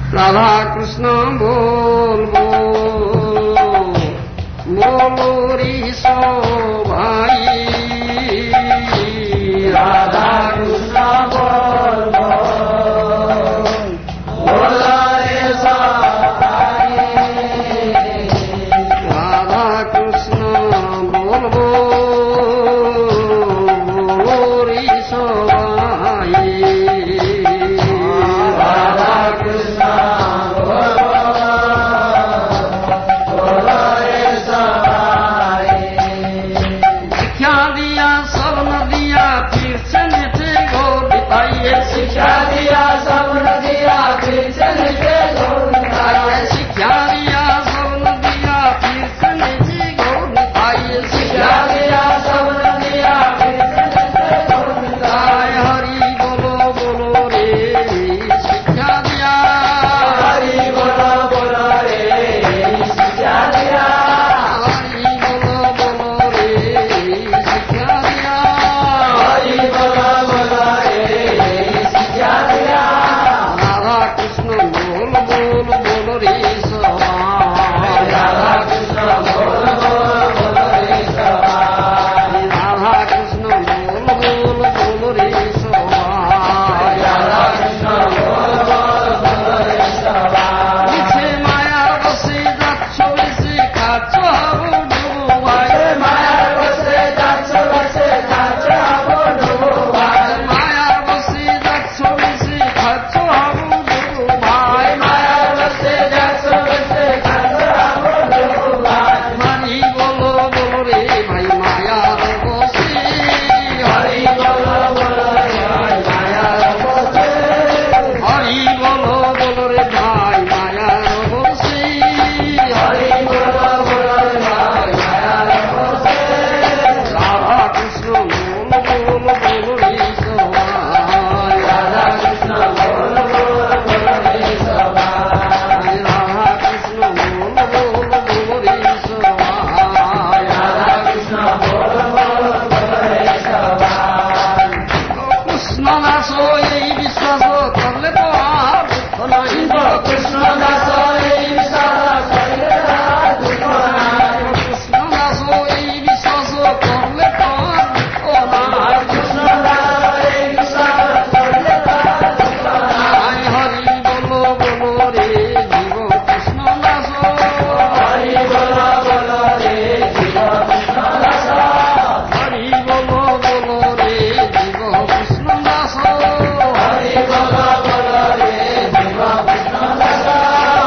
রাধা কৃষ্ণ বল বলো রে সবাই রাধা কৃষ্ণ বল বলো রে সবাই রাধা কৃষ্ণ বল বলো রে সবাই রাধা কৃষ্ণ शिक्षा दिया सब न दिया फिर से नीचे घोर निकाये शिक्षा दिया सब न दिया फिर से नीचे घोर निकाये शिक्षा दिया सब न दिया फिर से नीचे घोर निकाये हरि बोलो बोलो रे शिक्षा दिया हरि बोलो बोलो रे शिक्षा दिया हरि बोलो बोलो रे शिक्षा दिया हरि बोलो बोलो रे राधा कृष्ण बोल बोल बोल रे सवाई राधा कृष्ण बोल बोल बोल रे सवाई राधा कृष्ण बोल बोल बोल रे सवाई राधा कृष्ण बोल बोल बोल रे सवाई पीछे माया बसे যাচ্ছ এসে খাচ্ছ ডুবাই মায়ার বসে যাচ্ছ বসে খাচ্ছ ডুবাই মায়ার বসে যাচ্ছ এসে খাচ্ছ ডুবাই মায়ার বসে যাচ্ছ বসে খাচ্ছ ডুবাই হরি বলো বলো রে ভাই মায়ার বসে হরি বলো বলো রে ভাই মায়ার বসে হরি বলো বলো রে ভাই মায়ার বসে হরি বলো বলো রে ভাই মায়ার বসে রাধা কৃষ্ণ বল বল বলো রে সবাই রাধা কৃষ্ণ বল বল বলো রে সবাই রাধা কৃষ্ণ বল বল বলো রে সবাই রাধা কৃষ্ণ বল বল বলো রে সবাই কৃষ্ণ দাস এই বিশ্বাস করলে তো আর দুঃখ নাই কৃষ্ণ দাস এই বিশ্বাস করলে আর দুঃখ নাই কৃষ্ণ দাস এই বিশ্বাস করলে তো আর দুঃখ নাই কৃষ্ণ দাস এই বিশ্বাস করলে তো আর দুঃখ নাই হরি বলো বলো রে জীব কৃষ্ণ দাস হরি বলো বলো রে জীব কৃষ্ণ দাস হরি বলো বলো রে জীব কৃষ্ণ দাস হরি বলো বলো রে জীব Krishna Das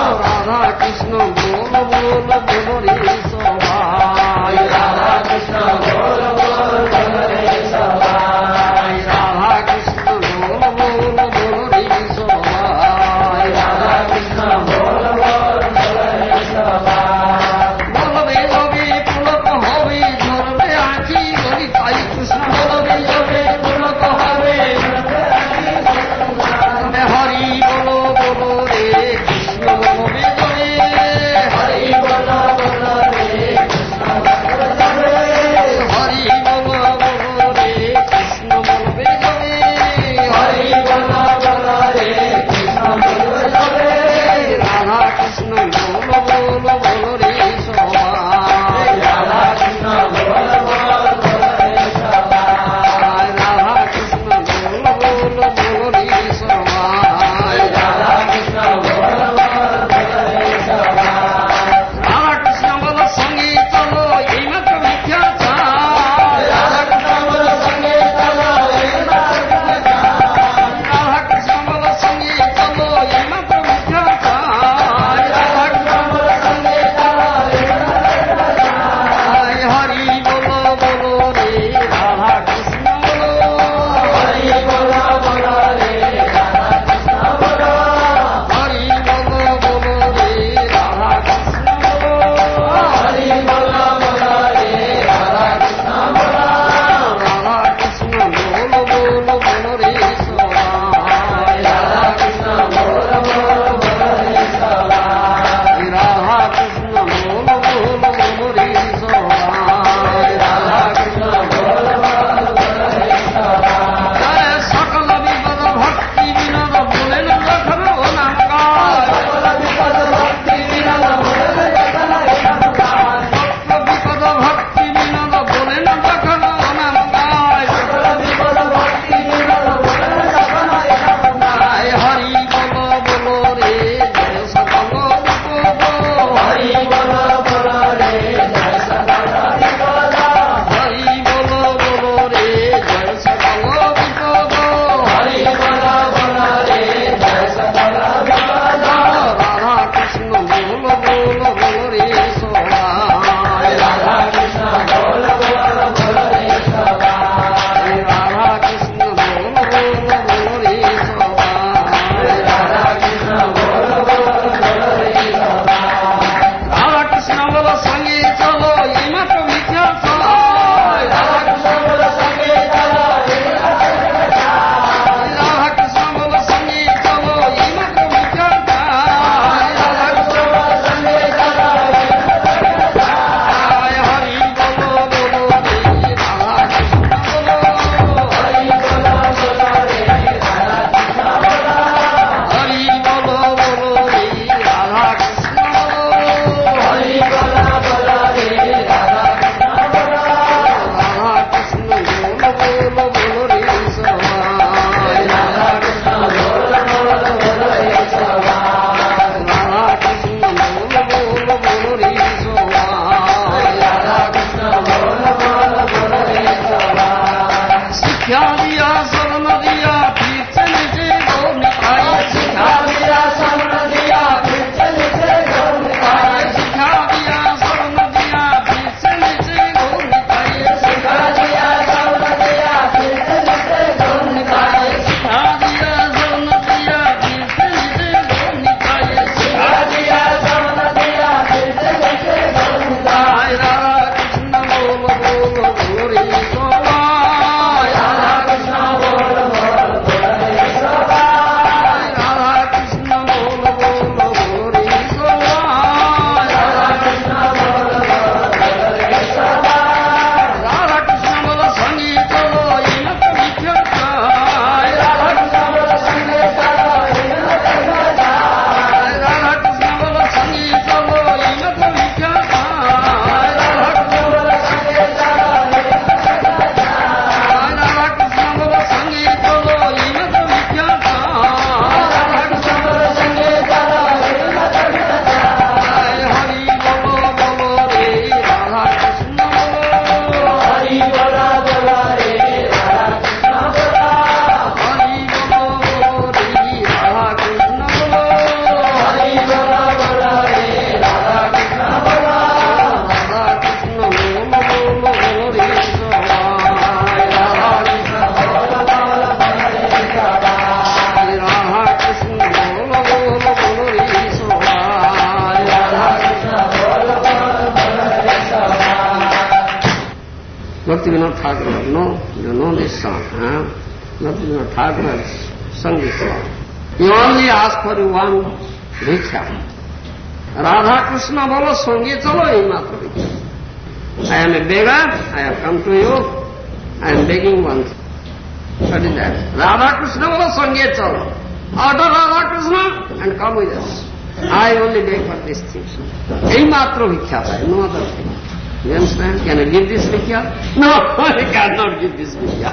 Bhakti Vinod Thakur. No, you know this song. Bhakti Vinod Thakur has sung this song. You only ask for one Bhiksha. Radha Krishna bolo sange chalo ei matra Bhiksha. I am a beggar, I have come to you, I am begging one thing. What is that? Radha Krishna bolo sange chalo. Order Radha Krishna and come with us. I only beg for these things. Ei matra Bhiksha, no other thing. You understand? Can I give this Bhiksha? No, I cannot give this Bhiksha.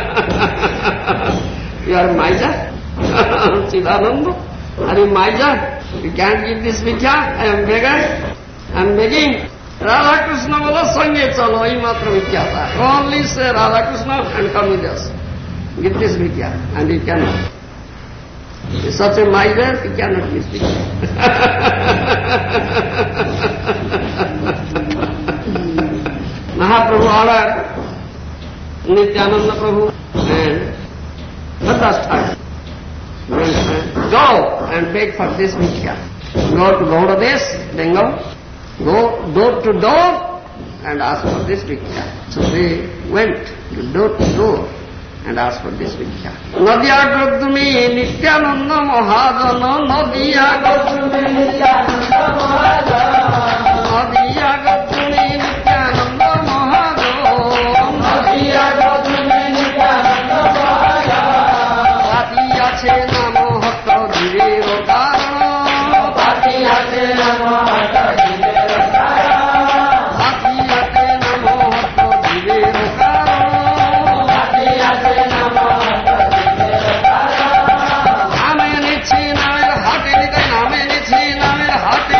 You are Maija? Chidananda? Are you Maija? You can't give this Bhiksha? I am beggar. I am begging. Radha Krishna bolo sange chalo, ei matra Bhiksha. Only say Radha Krishna and come with us. Give this Bhiksha. And you cannot. Is such a miser, he cannot give Bhiksha. Mahaprabhu ordered Nityananda Prabhu and Bhadas Thakur. Go and beg for this Bhiksha. Go to Gaudadesh, Bengal. Go door to door and ask for this Bhiksha. So they went to door and asked for this Bhiksha. Nadiya Gurdumi Nityananda Mahadana. Nadiya Gurdumi Nityananda Mahadana. Nadiya Gurdumi Nityananda Mahadana. Nadiya Gurdumi Nityananda Mahadana. Patiya che namo hatta dhirero karana. Patiya che namo hatta dhirero karana. Patiya che namo hatta dhirero karana. Patiya che namo hatta dhirero karana. Name nichi namer hate nite name nichi namer hate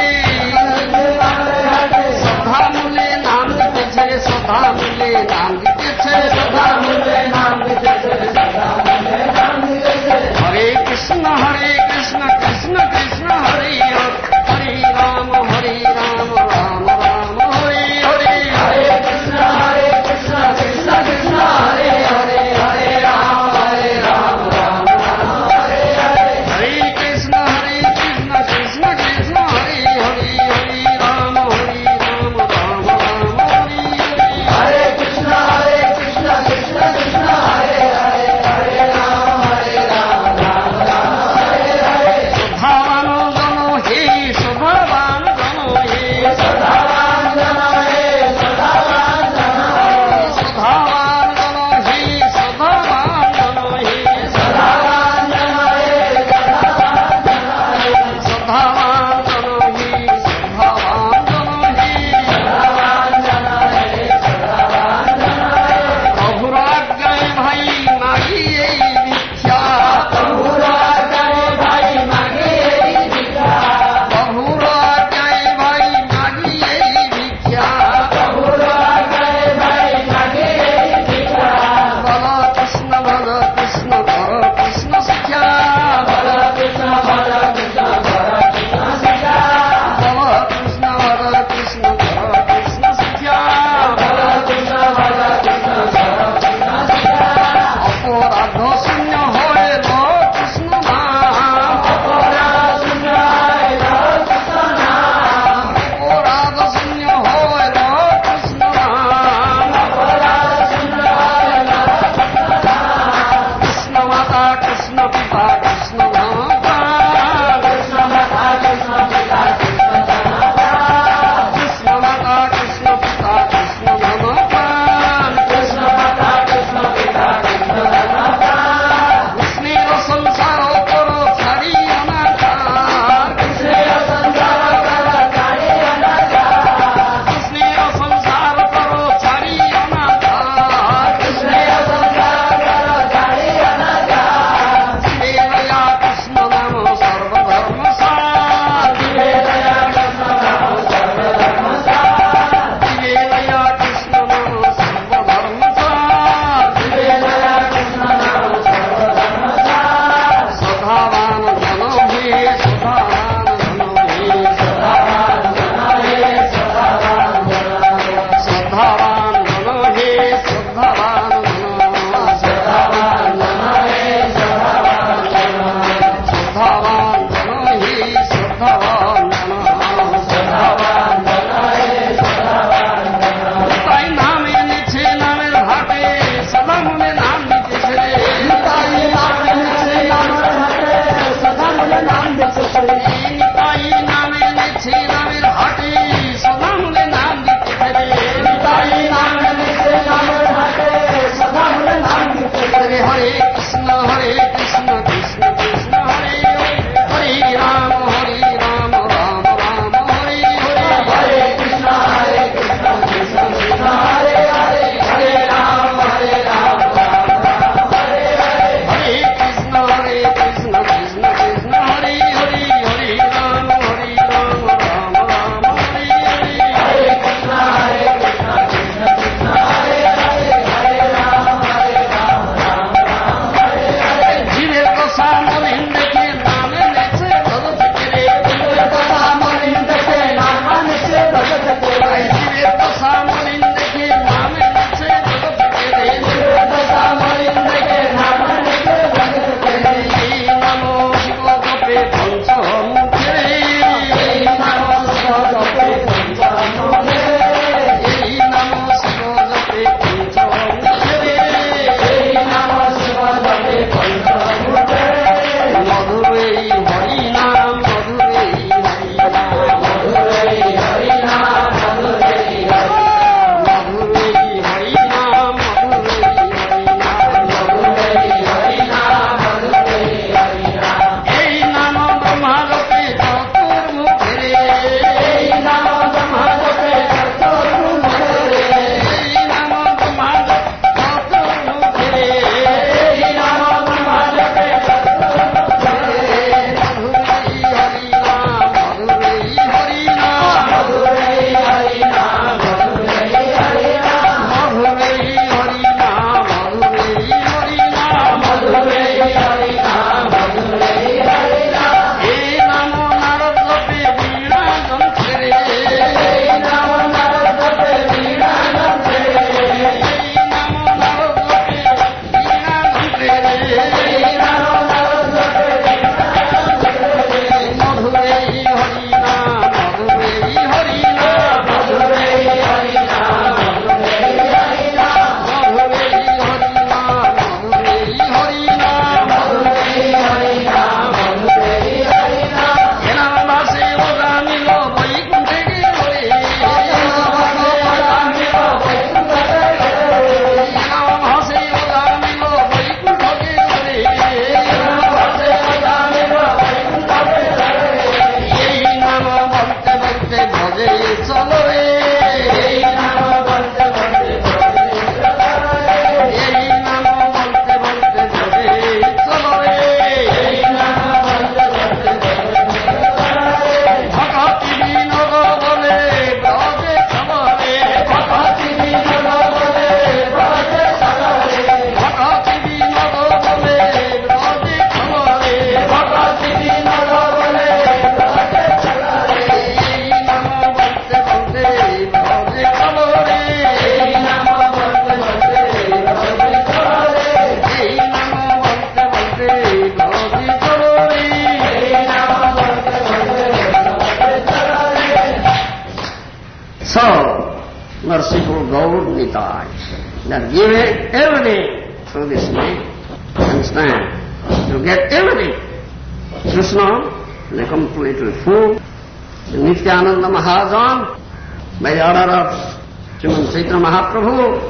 Gaur Nitai. They are given everything through this name. Understand? You get everything. Krishna, the completely full. Nityananda Mahajan, by the order of Srimad Chaitanya Mahaprabhu,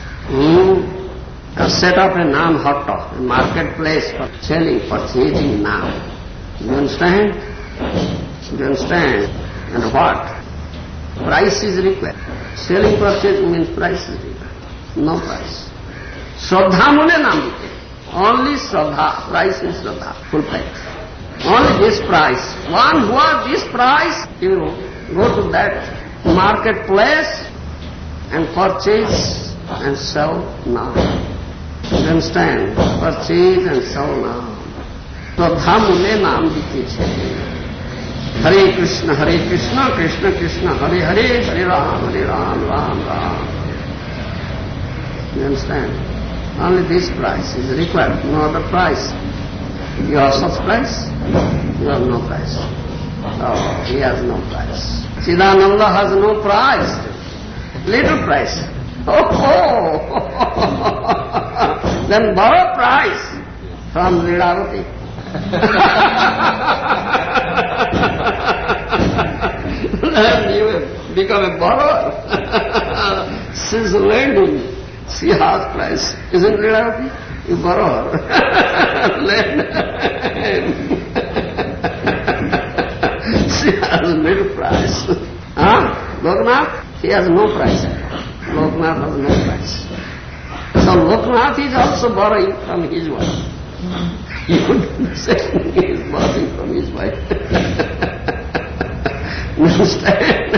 has set up a Nam Hatta, a marketplace for selling, purchasing Nam. You understand? You understand? And what? Price is required. Selling, purchasing means price is required. No price. Shraddha Mune Nam. Only Shraddha. Price is Shraddha. Full price. Only this price. One who has this price, you go to that marketplace and purchase and sell now. You understand? Purchase and sell now. Shraddha Mune Nam Dite. Hare Krishna, Krishna Krishna, Hare Hare, Hare Ram, Ram Ram. You understand? Only this price is required, no other price. You have such price? You have no price. Oh, he has no price. Chidananda has no price. Little price. Oh. Then borrow price from Lilavati. Then you become a borrower. She's lending. She has price. Isn't Lilavati? You borrow her. Lend. She has little price. Loknath? He has no price. Loknath has no price. So Loknath is also borrowing from his wife. You would say he is borrowing from his wife. You understand?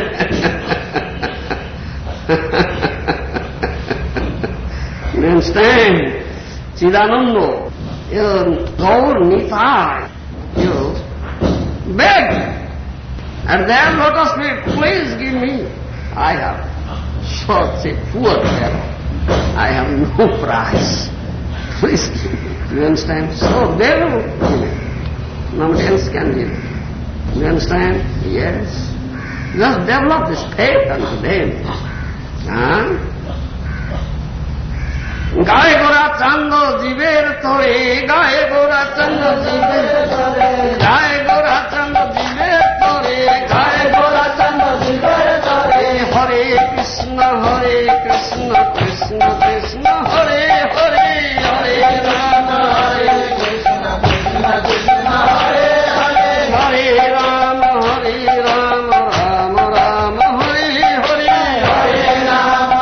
You understand? Chidananda, Gaur Nitai, you beg at their lotus feet, please give me. I have such a poor fellow. I have no price. Please give me. You understand? So they will give it. Nobody else can give it. You understand? Yes. Just develop this faith unto them. Gaye Gora Chando Jiver Tore, Gaye Gora Chando Jiver Tore, Gaye Gora Chando Jiver Tore, Gaye Gora Chando Jiver Tore, Hare Krishna, Krishna Krishna, Hare Hare, Hare Rama, Hare Krishna, Krishna Krishna, Hare Hare, Hare Rama, Rama Rama, Hare Hare, Hare Rama,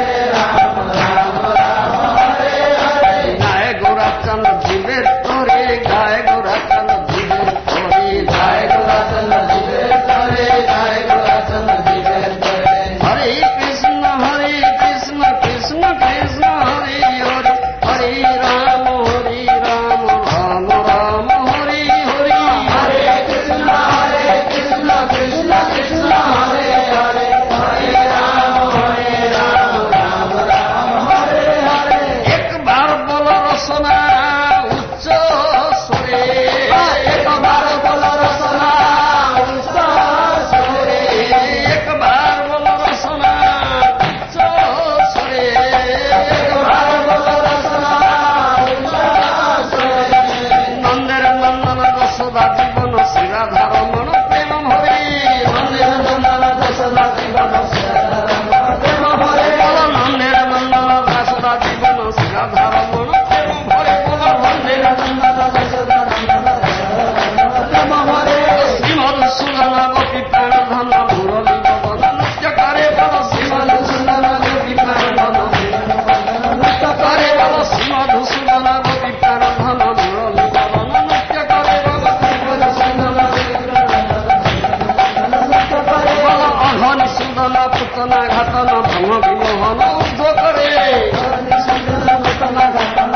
Gaye Gora Chando Jiver Tore, Gaye Gora Chando Jiver Tore, Gaye Gora Chando Jiver Tore, Gaye Gora Chando Jiver Tore, Hare Krishna, Krishna Krishna, Hare Hare, Hare Rama, Rama Rama, Hare Hare, Hare Krishna, Krishna Krishna, Hare Hare, Hare Rama, Rama Rama, Hare Hare. Ek baar bolo Rasana uchcha sware, ek baar bolo Rasana uchcha sware, ek baar bolo Rasana uchcha sware, ek baar bolo Rasana uchcha sware. Nandar Nandana Dasoda Jivana Siradhara Mano Prema Hare, Nandar Nandana Dasoda Jivana Siradhara Mano Prema Hare, Nandar Nandana Dasoda Jivana Siradhara Mano Prema Hare, Nandar Nandana Dasoda Jivana Siradhara Prema Hare. Srimad Sudana Gopi Pranadhana Murali Bhavana Nitya Kare Bala Srimad Sudana Gopi Pranadhana Nitya Kare Bala Srimad Sudana Gopi Pranadhana Murali Bhavana Nitya Kare Bala Srimad Sudana Gopi Pranadhana Nitya Kare Bala Ahani Sudana Putana Ghatana Brahma Vimohana Uddho Kare Ahani Sudana Putana Ghatana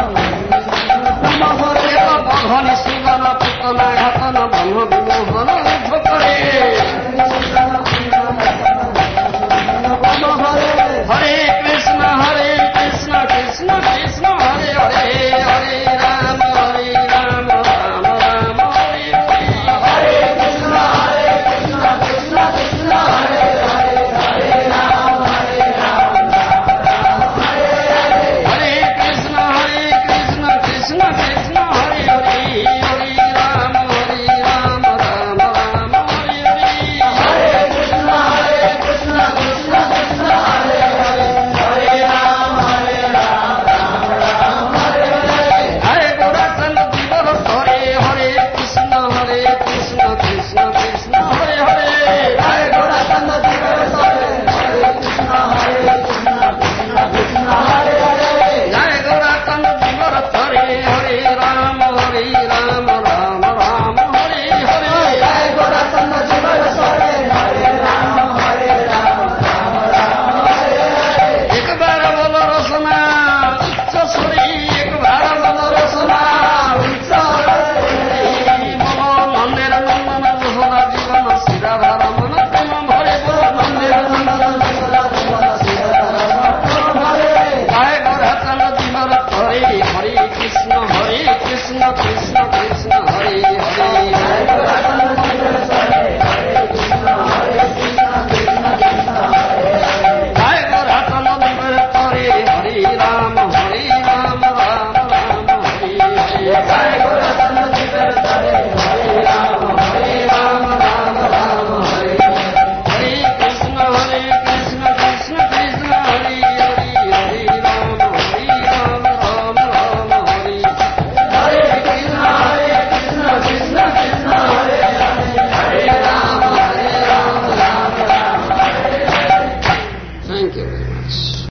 Brahma Hare Ahani Sudana Putana Ghatana Brahma Vimohana Uddho Kare Gangadhar